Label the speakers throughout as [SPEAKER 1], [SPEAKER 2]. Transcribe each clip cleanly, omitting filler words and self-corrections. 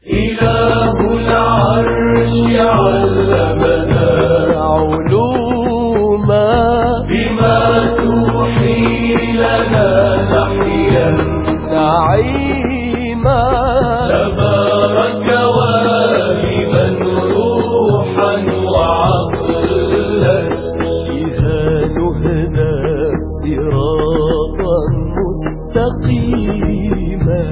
[SPEAKER 1] إله العرش علمنا علوما بما توحي لنا نحيا نعيما تبارك واهبا روحا وعقلا بها نهدى صراطا مستقيما.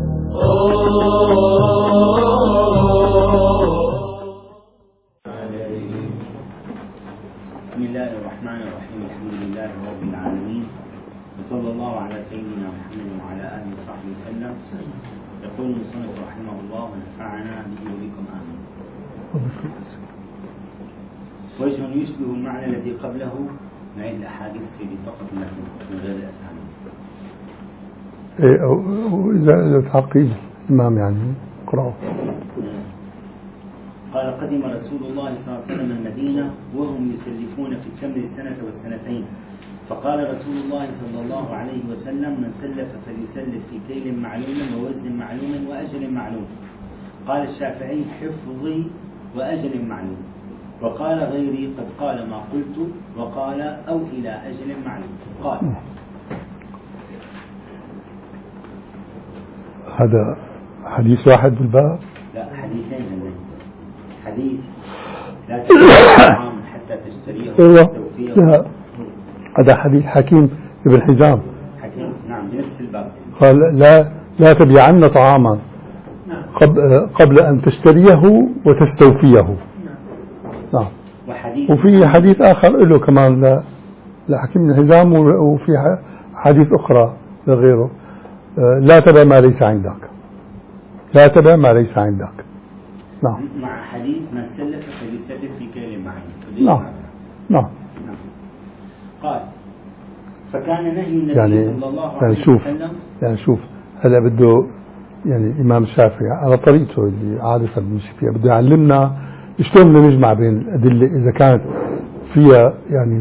[SPEAKER 2] بسم الله الرحمن الرحيم. الحمد لله رب العالمين، وصلى الله على سيدنا محمد وعلى آله وصحبه وسلم. يقول المصنف رحمه الله ونفعنا به وبكم آمين. وجه يشبه المعنى الذي قبله نعيد الأحاديث سيدي فقط من غير الأسامي.
[SPEAKER 3] إذا تعقيد الإمام يعني اقرأه.
[SPEAKER 2] قال: قدم رسول الله صلى الله عليه وسلم المدينة وهم يسلفون في التمر السنة والسنتين، فقال رسول الله صلى الله عليه وسلم: من سلف فليسلف في كيل معلوم ووزن معلوم وأجل معلوم. قال الشافعي: حفظي وأجل معلوم. وقال غيري: قد قال ما قلت، وقال: أو إلى أجل معلوم. قال:
[SPEAKER 3] هذا حديث واحد بالباب؟
[SPEAKER 2] لا، حديثين هذين. حديث لا تشتري طعاما حتى تشتريه وتستوفيه.
[SPEAKER 3] هذا حديث حكيم ابن حزام.
[SPEAKER 2] حكيم، نعم، بنفس الباب.
[SPEAKER 3] قال: لا تبيعن طعاما قبل أن تشتريه وتستوفيه. نعم. وفي حديث آخر له كمان لحكيم بن حزام، وفي حديث أخرى لغيره: لا تبع ما ليس عندك، لا تبع ما ليس عندك. نعم.
[SPEAKER 2] مع حديث من سلف فليسلف في كيل معين.
[SPEAKER 3] نعم.
[SPEAKER 2] قال: فكان نهي النبي صلى الله عليه وسلم.
[SPEAKER 3] يعني شوف هلا بده يعني الإمام الشافعي على طريقته اللي عادة بنمشي فيها بده يعلمنا شلون بدنا نجمع بين الأدلة إذا كانت فيها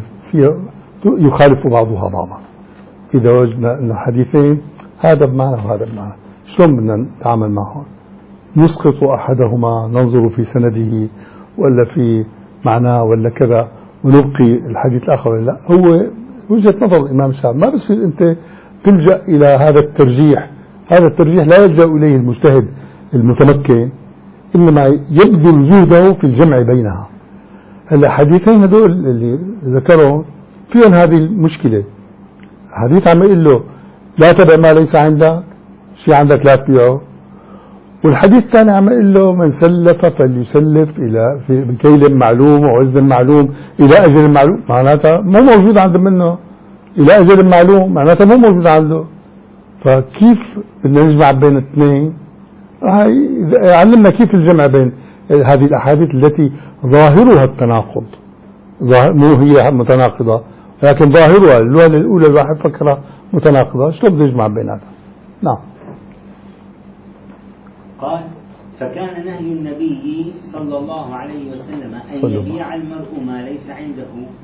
[SPEAKER 3] يخالف بعضها بعضا. إذا وجدنا أن حديثين هذا بمعنى وهذا بمعنى، شلون بدنا نتعامل معهم؟ نسقط أحدهما ننظر في سنده ولا في معناه ولا كذا ونبقي الحديث الآخر ولا لا؟ هو وجهة نظر الإمام الشافعي. ما بصير أنت تلجأ إلى هذا الترجيح. هذا الترجيح لا يلجأ إليه المجتهد المتمكن، إنما يبذل جهده في الجمع بينها. هلا حديثين هذول اللي ذكرهم فيهم هذه المشكلة. حديث عم يقول له: لا تبع ما ليس عندك، شيء عندك لا تبيعه. والحديث الثاني عم يقول له: من سلف فليسلف بكيل معلوم ووزن معلوم إلى أجل معلوم. معناتها مو موجود عنده منه إلى أجل معلوم، معناتها مو موجود عنده. فكيف بدنا نجمع بين الاثنين؟ علمنا كيف الجمع بين هذه الأحاديث التي ظاهرها التناقض، مو هي متناقضة لكن ظاهرها الوهلة الأولى الواحد فكرة متناقضة. شلون بده يجمع بيناتها؟ نعم.
[SPEAKER 2] قال: فكان نهي النبي صلى الله عليه وسلم أن يبيع المرء ما ليس عنده،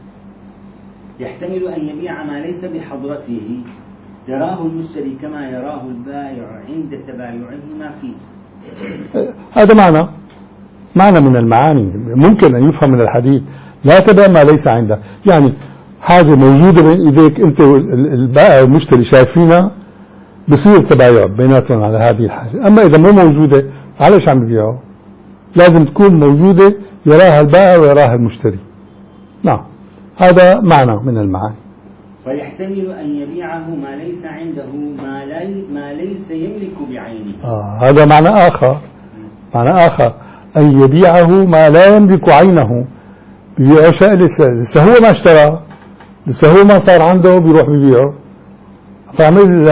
[SPEAKER 2] يحتمل أن يبيع ما ليس بحضرته يراه المشتري كما يراه البائع عند تبايعهما فيه.
[SPEAKER 3] هذا معنى من المعاني ممكن أن يفهم من الحديث: لا تبيع ما ليس عندك. يعني حاجة موجودة بين إيديك أنت والبائع والمشتري شايفينها، بصير تبايع بيناتهم على هذه الحاجة. أما إذا مو موجودة عليش عم يبيعوا؟ لازم تكون موجودة يراها البائع ويراها المشتري. نعم، هذا معنى من المعاني.
[SPEAKER 2] ويحتمل أن يبيعه ما ليس عنده ما ليس يملك بعينه.
[SPEAKER 3] هذا معنى آخر أن يبيعه ما لا يملك عينه. بيبيعه شيء لسه هو ما اشترى، لسه هو ما صار عنده، بيروح بيبيعه. فعمل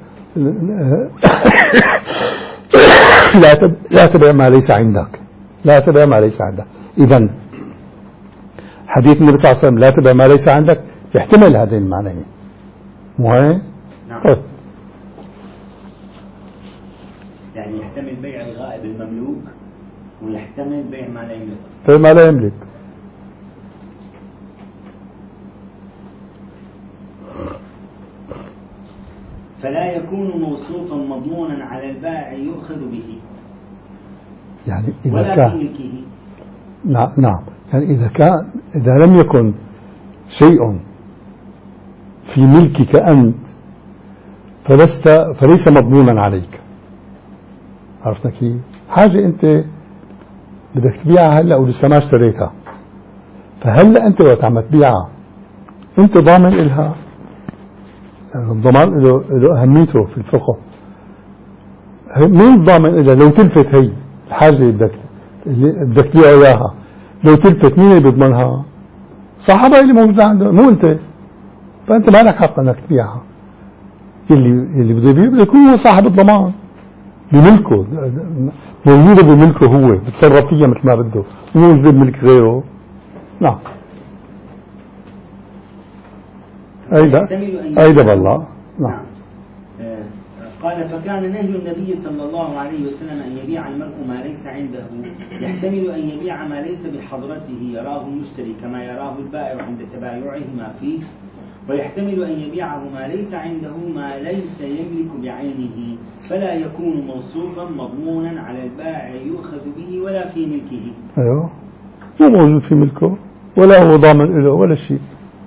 [SPEAKER 3] لا تبيع ما ليس عندك، لا تبيع ما ليس عندك. إذن حديث النبي صلى الله عليه وسلم: لا تبيع ما ليس عندك، يحتمل هذين المعنيين. مو هيك؟
[SPEAKER 2] نعم. يعني يحتمل بيع الغائب المملوك، ويحتمل بيع ما لا يملك.
[SPEAKER 3] بيع ما لا يملك.
[SPEAKER 2] فلا يكون موصوفا مضمونا على البائع يؤخذ به.
[SPEAKER 3] يعني إذا
[SPEAKER 2] ولا
[SPEAKER 3] كان
[SPEAKER 2] في ملكه.
[SPEAKER 3] نعم يعني إذا لم يكن شيء في ملكك أنت فليس مضمونا عليك. عرفت كيف؟ حاجة أنت بدك تبيعها هلا ولسه ما اشتريتها، فهلا أنت وقت عم تبيعها أنت ضامن إلها. يعني الضمان له أهميته في الفقه. مين ضامن إلها؟ لو تلفت هي الحاجة اللي بدك تبيع إياها، لو تلفت مين اللي بيضمنها؟ صاحبها اللي موجودة عنده، مو أنت. فأنت ما لك حق أنك تبيعها. اللي بده يبيع بده يكون هو صاحب الضمان بملكه، موجودة بملكه هو، بتصرف فيها مثل ما بده، مو موجودة بملك غيره. نعم. أيضا بالله. نعم.
[SPEAKER 2] قال فكان نهي النبي صلى الله عليه وسلم أن يبيع المرء ما ليس عنده يحتمل أن يبيع ما ليس بحضرته يراه المشتري كما يراه البائع عند تبايعه ما فيه، ويحتمل أن يبيعه ما ليس عنده ما ليس يملك بعينه فلا يكون موصوفا مضمونا على البائع يؤخذ به ولا في ملكه.
[SPEAKER 3] أيوه، مو موجود في ملكه ولا هو ضامن له ولا شيء،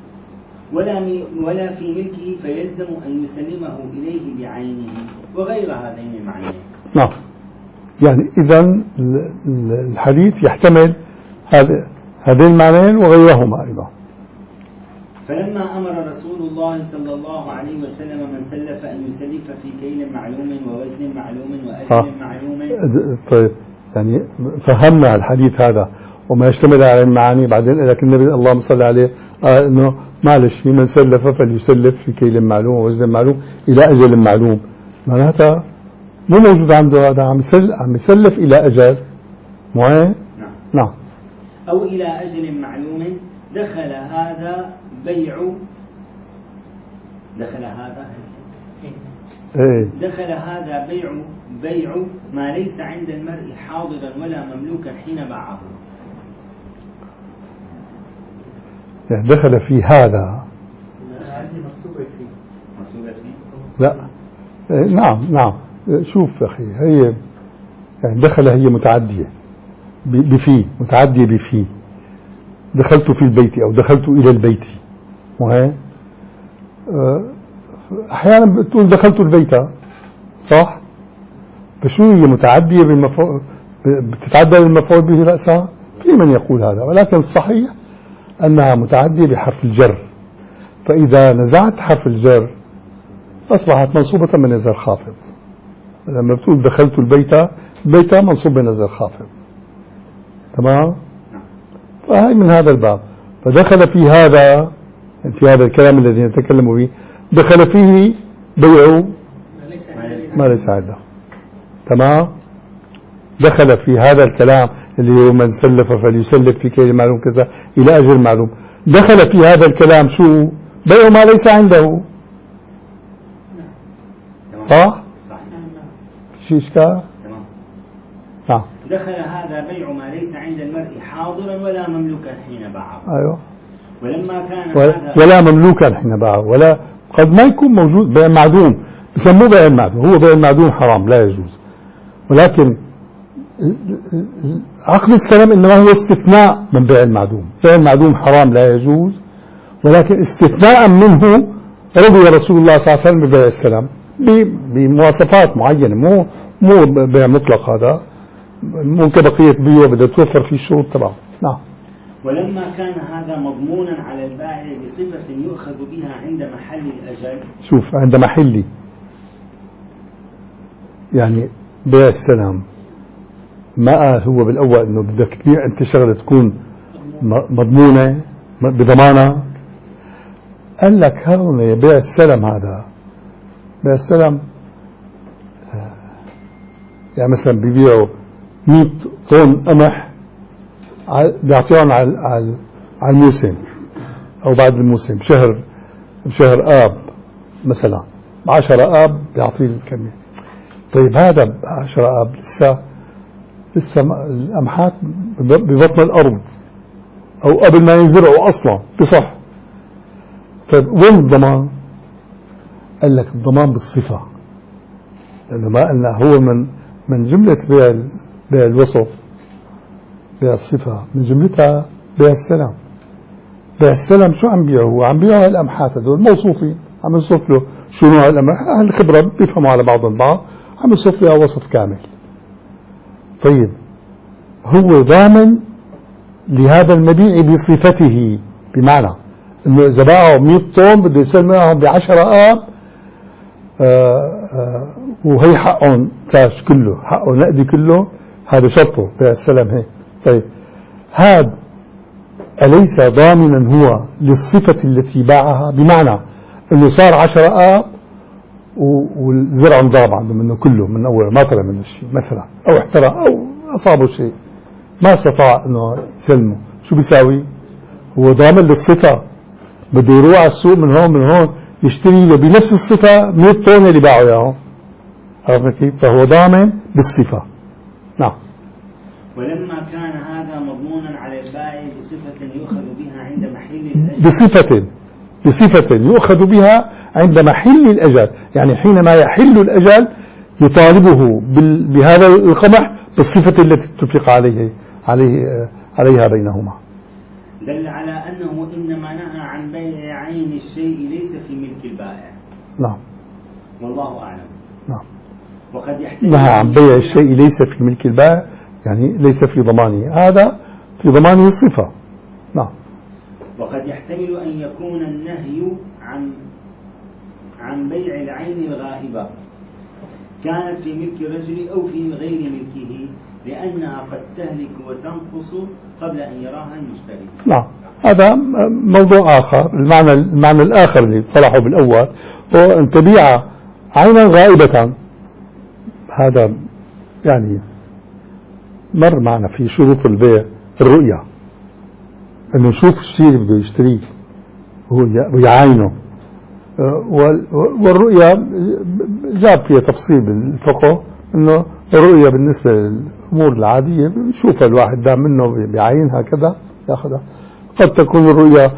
[SPEAKER 2] ولا في ملكه فيلزم أن يسلمه إليه بعينه وغير هذين المعنيين.
[SPEAKER 3] نعم. يعني إذن الحديث يحتمل هذين المعنيين وغيرهما أيضا.
[SPEAKER 2] فلما أمر رسول الله صلى الله عليه وسلم من سلف أن يسلف في كيل معلوم ووزن معلوم وأجل معلوم.
[SPEAKER 3] طيب يعني فهمنا الحديث هذا وما يشتمل على المعاني. بعدين لك النبي اللهم صل عليه انه معلش من سلف فليسلف في كيل معلوم ووزن معلوم الى اجل معلوم. معناتها مو موجود عنده هذا، عم يسلف الى اجل معين. نعم.
[SPEAKER 2] او الى اجل معلوم دخل هذا بيع بيع ما ليس عند المرء حاضرا ولا مملوكا حين باعه.
[SPEAKER 3] يعني دخل في هذا. لا نعم شوف أخي، هي يعني دخل هي متعدية بفي، متعدية بفي. دخلت في البيت أو دخلت إلى البيت، وهي أحيانا بتقول دخلت البيت صح؟ بشو هي متعدية بالمفعول، بتتعدى بالمفعول به رأسها؟ في من يقول هذا، ولكن الصحيح أنها متعدية بحرف الجر. فإذا نزعت حرف الجر أصبحت منصوبة بنزر خافض. لما بتقول دخلت البيت منصوب بنزر خافض. تمام؟ فهي من هذا الباب. فدخل في هذا الكلام الذي نتكلم به، دخل فيه بيع ما ليس عنده. تمام؟ دخل في هذا الكلام اللي هو من سلف فليسلف في كيل معلوم كذا إلى أجل معلوم. دخل في هذا الكلام شو؟ بيع ما ليس عنده. صح؟ شيء إشكال؟
[SPEAKER 2] تمام. دخل هذا بيع ما ليس عند المرء حاضرا ولا مملوكا حين باعه.
[SPEAKER 3] أيوه.
[SPEAKER 2] ولما كان هذا
[SPEAKER 3] ولا مملوكا حين باعه، ولا قد ما يكون موجود بيع معدوم، بسموه بيع المعدوم. هو بيع المعدوم حرام لا يجوز، ولكن عقد السلام إنما هو استثناء من بيع المعدوم. بيع المعدوم حرام لا يجوز، ولكن استثناء منه رضي رسول الله صلى الله عليه وسلم ببيع السلام بمواصفات معينة. مو بيع مطلق، هذا ممكن بقية بيوه بدها توفر فيه الشروط تبعه. نعم.
[SPEAKER 2] ولما كان هذا مضمونا على البائع بصفة يؤخذ بها عند محل الأجل.
[SPEAKER 3] شوف، عند محلي يعني بيع السلام، ما قال هو بالأول إنه بدك تبيع أنت شغلة تكون مضمونة بضمانة. قال لك هون بيع السلام، هذا بيع السلام يعني مثلا بيبيعوا 100 طن قمح بيعطيهم على الموسم أو بعد الموسم بشهر آب مثلا، 10 آب بيعطيه الكمية. طيب هذا 10 آب لسه القمحات ببطن الأرض أو قبل ما ينزرعوا أصلا بصح. طيب وين الضمان؟ قال لك الضمان بالصفة، لأنه ما قلنا هو من جملة بيع بيع الوصف، بيع الصفة، من جملتها بيع السلام. بيع السلام شو عم بيعه؟ عم بيعه الأمحات هذول موصوفين، عم يوصف له شو نوع الأمح، أهل الخبرة بيفهموا على بعض البعض، عم يوصف له وصف كامل. طيب هو ضامن لهذا المبيع بصفته، بمعنى انه اذا باعوا 100 طن بده يسلم معهم ب10 آب، وهي حقهم كاش كله، حقه نقدي كله، هذا شرطه بيع السلام هيك. طيب هذا أليس ضامنا هو للصفة التي باعها؟ بمعنى انه صار 10 آب والزرع انضرب عنده منه كله من اول، ما طلع منه شيء مثلا، او احترق او اصابه شيء، ما استطاع انه يسلمه، شو بيساوي؟ هو ضامن للصفة، بده يروح على السوق من هون يشتري له بنفس الصفة 100 طن اللي باعوا اياهم، عرفت كيف؟ فهو ضامن بالصفة. نعم.
[SPEAKER 2] ولما كان هذا مضمونا على البائع بصفة يؤخذ بها عند محل الأجل،
[SPEAKER 3] بصفة يؤخذ بها عند محل الأجل، يعني حينما يحل الأجل يطالبه بهذا القمح بالصفة التي اتفق عليها بينهما.
[SPEAKER 2] دل على أنه إنما نهى عن بيع عين الشيء ليس في ملك البائع.
[SPEAKER 3] نعم.
[SPEAKER 2] والله أعلم.
[SPEAKER 3] نعم.
[SPEAKER 2] وقد يحتمل
[SPEAKER 3] نهى عن بيع الشيء ليس في ملك البائع، يعني ليس في ضمانه، هذا في ضمانه الصفة. نعم.
[SPEAKER 2] وقد يحتمل أن يكون النهي عن بيع العين الغائبة كانت في ملك الرجل أو في غير ملكه، لأنها قد تهلك وتنقص قبل أن يراها المشتري.
[SPEAKER 3] نعم، هذا موضوع آخر. المعنى الآخر اللي صلحه بالأول هو أن تبيع عينا غائبة. هذا يعني مر معنا في شروط البيع الرؤية، أنه يشوف الشيء اللي بده يشتريه ويعاينه، والرؤية جاب فيها تفصيل بالفقه، أنه الرؤية بالنسبة للأمور العادية بيشوفها الواحد دام منه بيعينها كذا ياخذها. قد تكون الرؤية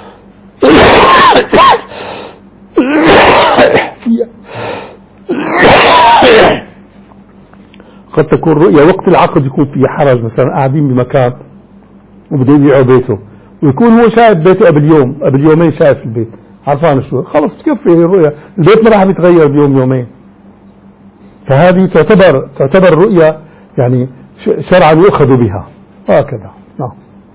[SPEAKER 3] قد تكون رؤية وقت العقد يكون فيها حرج، مثلا قاعدين بمكان وبده يبيعوا بيته، ويكون هو شايف بيته قبل يومين شايف البيت، عرفان شو، خلص بتكفي الرؤية، البيت ما راح يتغير بيوم يومين. فهذه تعتبر رؤية يعني شرعا يؤخذ بها هكذا. نعم.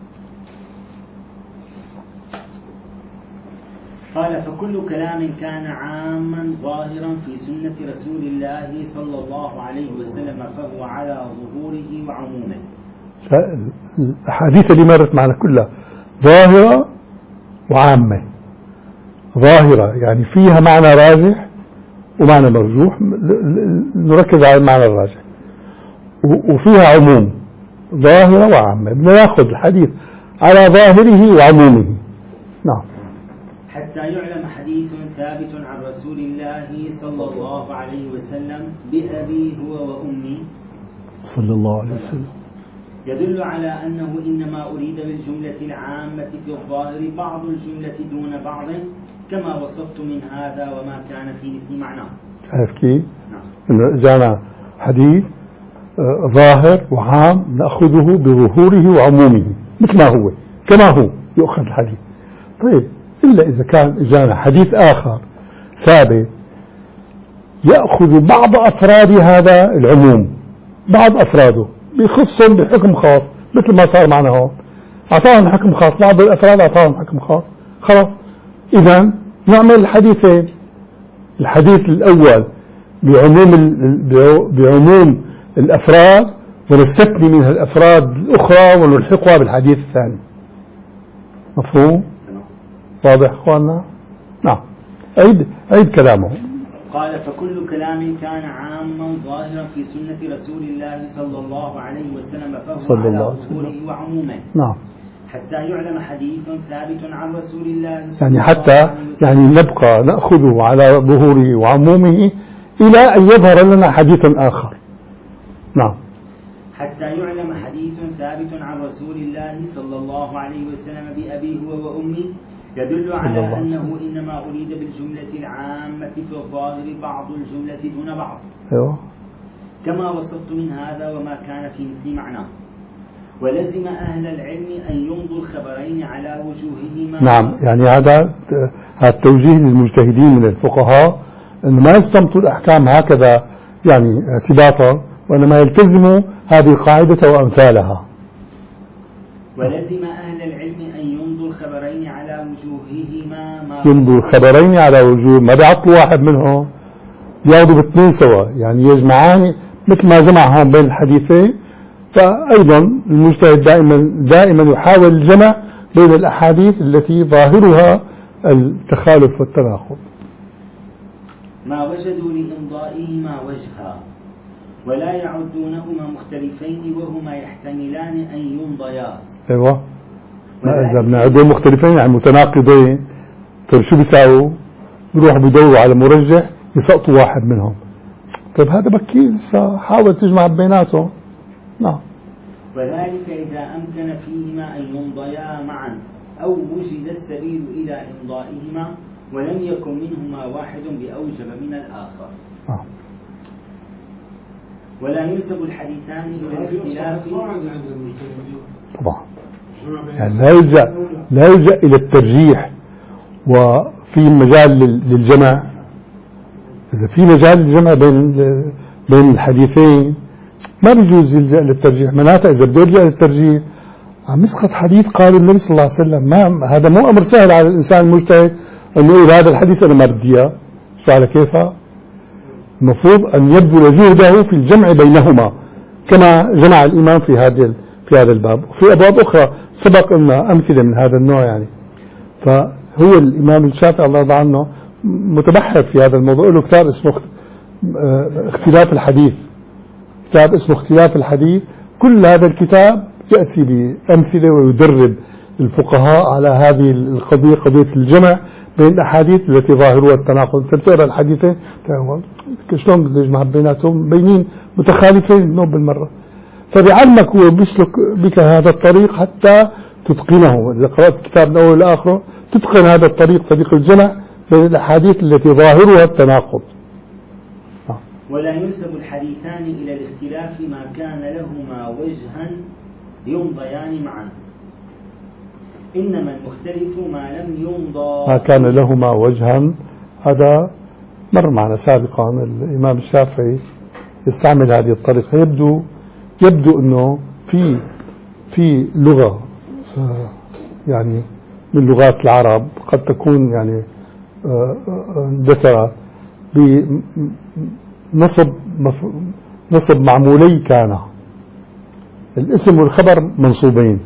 [SPEAKER 2] قال: فكل كلام كان عاما ظاهرا في سنة رسول الله صلى الله عليه وسلم فهو على ظهوره وعمومه.
[SPEAKER 3] الأحاديث اللي مرت معنا كلها ظاهرة وعامة. ظاهرة يعني فيها معنى راجح ومعنى مرجوح، نركز على المعنى الراجح، وفيها عموم، ظاهرة وعامة، بدنا ناخذ الحديث على ظاهره وعمومه. نعم.
[SPEAKER 2] حتى يعلم حديث ثابت عن رسول الله صلى الله عليه وسلم بأبي هو وأمي
[SPEAKER 3] صلى الله عليه وسلم
[SPEAKER 2] يدل على أنه إنما أريد بالجملة العامة في الظاهر بعض الجملة دون بعض، كما وصفت من هذا وما كان في مثل معناه.
[SPEAKER 3] شايف كيف؟
[SPEAKER 2] نعم.
[SPEAKER 3] إنه جانا حديث ظاهر وعام نأخذه بظهوره وعمومه مثل ما هو، كما هو يؤخذ الحديث. طيب إلا إذا كان جانا حديث آخر ثابت يأخذ بعض أفراد هذا العموم، بعض أفراده بيخصهم بحكم خاص، مثل ما صار معنا هون، أعطاهم حكم خاص، بعض الأفراد أعطاهم حكم خاص، خلاص. إذن نعمل الحديثين، الحديث الأول بعموم الأفراد، ونستثني منها الأفراد الأخرى ونلحقها بالحديث الثاني. مفهوم؟ واضح أخواننا؟ نعم. عيد كلامه.
[SPEAKER 2] قال: فكل كلام كان عاما ظاهرا في سنة رسول الله صلى الله عليه وسلم فهو على ظهوره وعمومه.
[SPEAKER 3] نعم.
[SPEAKER 2] حتى يعلم حديث ثابت عن رسول الله صلى
[SPEAKER 3] يعني
[SPEAKER 2] الله
[SPEAKER 3] حتى
[SPEAKER 2] عليه وسلم،
[SPEAKER 3] يعني نبقى نأخذه على ظهوره وعمومه إلى أن يظهر لنا حديث آخر. نعم.
[SPEAKER 2] حتى يعلم حديث ثابت عن رسول الله صلى الله عليه وسلم بأبي هو وأمي يدل على أنه إنما أريد بالجملة العامة في الظاهر بعض الجملة دون بعض.
[SPEAKER 3] أيوه.
[SPEAKER 2] كما وصفت من هذا وما كان في مثل معناه. ولزم أهل العلم أن يمضوا الخبرين على وجوههما.
[SPEAKER 3] نعم، يعني هذا التوجيه للمجتهدين من الفقهاء أن ما يستمطوا الأحكام هكذا يعني اعتباطا، وإنما يلتزموا هذه القاعدة وأمثالها.
[SPEAKER 2] ولزم أهل العلم أن يمضوا الخبرين على وجوههما.
[SPEAKER 3] يمضوا الخبرين على وجوه، ما بيعطلوا واحد منهم، بياخذوا باثنين سوا، يعني يجمعان مثل ما جمعهم بين الحديثين. فأيضا المجتهد دائما يحاول الجمع بين الأحاديث التي ظاهرها التخالف والتناقض.
[SPEAKER 2] ما وجدوا لإمضائهما وجها ولا يعدونهما مختلفين وهما يحتملان أن يمضيا.
[SPEAKER 3] ايوه، إذا بنعدهم مختلفين يعني متناقضين، طيب شو بيساووا؟ بيروحوا بيدوروا على مرجح يسقطوا واحد منهم. طيب هذا بكير، حاول تجمع بيناتهم. نعم.
[SPEAKER 2] وذلك إذا أمكن فيهما أن يمضيا معا أو وجد السبيل إلى إمضائهما ولم يكن منهما واحد بأوجب من الآخر. ولا ينسب الحديثان إلى الاختلاف.
[SPEAKER 3] طبعا يعني لا يلجأ إلى الترجيح وفي مجال للجمع. إذا في مجال للجمع بين الحديثين ما بيجوز يلجأ للترجيح. معناتها إذا بده يلجأ للترجيح عم يسقط حديث قال النبي صلى الله عليه وسلم. هذا مو أمر سهل على الإنسان المجتهد أنه يقول هذا الحديث أنا ما بدي إياه. شو على كيفها؟ المفروض أن يبذل جهده في الجمع بينهما كما جمع الإمام في هذا الباب. وفي أبواب أخرى سبق لنا أمثلة من هذا النوع يعني. فهو الإمام الشافعي الله يرضى عنه متبحر في هذا الموضوع، له كتاب اسمه اختلاف الحديث، كتاب اسمه اختلاف الحديث. كل هذا الكتاب يأتي بأمثلة ويدرب الفقهاء على هذه القضية، قضية الجمع بين الأحاديث التي ظاهرها التناقض. أنت بتقرأ الحديثين شلون بده يجمع بيناتهم؟ بينين متخالفين نوب بالمرة. فبيعلمك وبيسلك بك هذا الطريق حتى تتقنه. إذا قرأت الكتاب من أول لآخره تتقن هذا الطريق، طريق الجمع بين الأحاديث التي ظاهرها التناقض.
[SPEAKER 2] ولا ينسب الحديثان إلى الاختلاف ما كان لهما وجها يمضيان معا، إنما المختلف ما لم يمضى. ما
[SPEAKER 3] كان لهما وجها هذا مر معنا سابقا. الإمام الشافعي يستعمل هذه الطريقة. يبدو أنه في لغة يعني من لغات العرب قد تكون يعني اندثرت بنصب معمولي كان. الاسم والخبر منصوبين،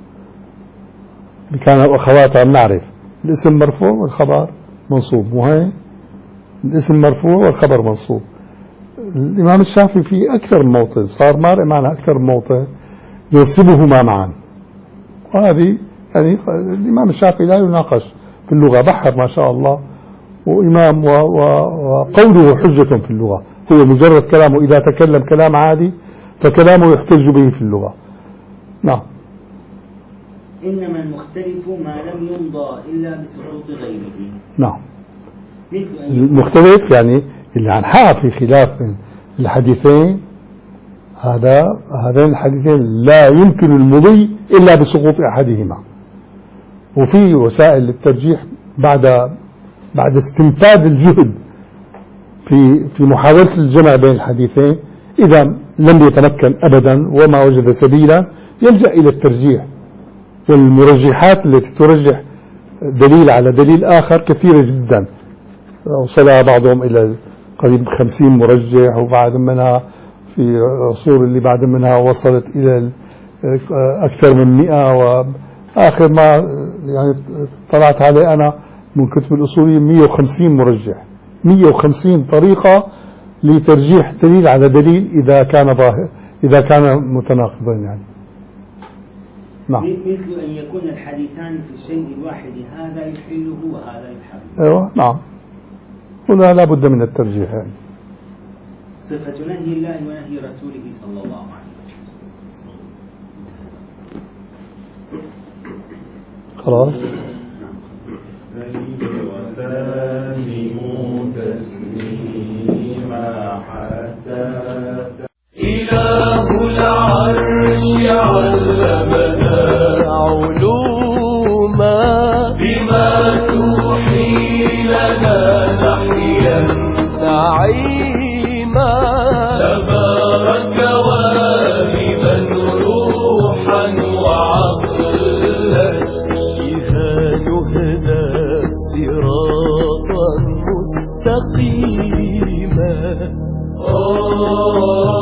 [SPEAKER 3] كان وأخواتها بنعرف الاسم مرفوع والخبر منصوب، وهي الاسم مرفوع والخبر منصوب. الإمام الشافعي في أكثر من موطن صار مارق معنا أكثر من موطن ينسبهما معا. وهذه يعني الإمام الشافعي لا يناقش في اللغة، بحر ما شاء الله، وإمام وقوله حجة في اللغة. هو مجرد كلامه إذا تكلم كلام عادي فكلامه يحتج به في اللغة. نعم.
[SPEAKER 2] إنما المختلف ما لم يمضى إلا بسقوط غيره.
[SPEAKER 3] نعم. المختلف يعني اللي عن حق في خلاف الحديثين، هذين الحديثين لا يمكن المضي إلا بسقوط أحدهما. وفي وسائل للترجيح بعد استنفاذ الجهد في محاولة الجمع بين الحديثين، إذا لم يتمكن أبدا وما وجد سبيلا يلجأ إلى الترجيح. والمرجحات التي ترجح دليل على دليل آخر كثيرة جدا، وصلها بعضهم إلى قريب 50 مرجح، وبعد منها في عصور اللي بعد منها وصلت إلى أكثر من 100. وآخر ما يعني طلعت عليه أنا من كتب الأصوليين 150 مرجح، 150 طريقة لترجيح دليل على دليل إذا كان متناقضا يعني. نعم.
[SPEAKER 2] مثل أن يكون الحديثان في الشيء الواحد هذا يحله وهذا يحرمه.
[SPEAKER 3] أيوة نعم. هنا لا بد من الترجيح يعني.
[SPEAKER 2] صفة نهي الله ونهي رسوله صلى الله عليه وسلم.
[SPEAKER 3] خلاص.
[SPEAKER 1] وسلموا تسليما حتى علمنا
[SPEAKER 4] علوما
[SPEAKER 1] بما توحي لنا نحيا
[SPEAKER 4] نعيما
[SPEAKER 1] تبارك واهبا روحا وعقلا
[SPEAKER 4] بها نهدى صراطا مستقيما